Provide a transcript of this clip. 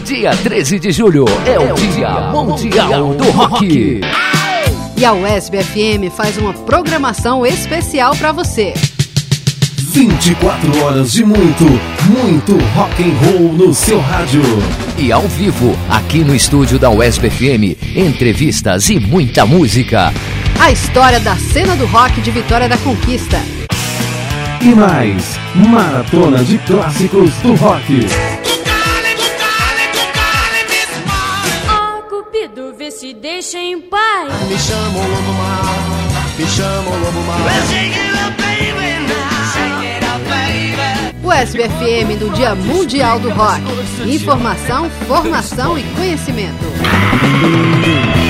Dia 13 de julho é o Dia Mundial do Rock. E a UESB FM faz uma programação especial para você. 24 horas de muito rock and roll no seu rádio. E ao vivo, aqui no estúdio da UESB FM, entrevistas e muita música. A história da cena do rock de Vitória da Conquista. E mais, maratona de clássicos do rock. Oh, Cupido, vê se deixa em paz. Me chama o Lobo Mal, me chama o Lobo Mal. UESB FM no Dia Mundial do Rock. Informação, formação e conhecimento.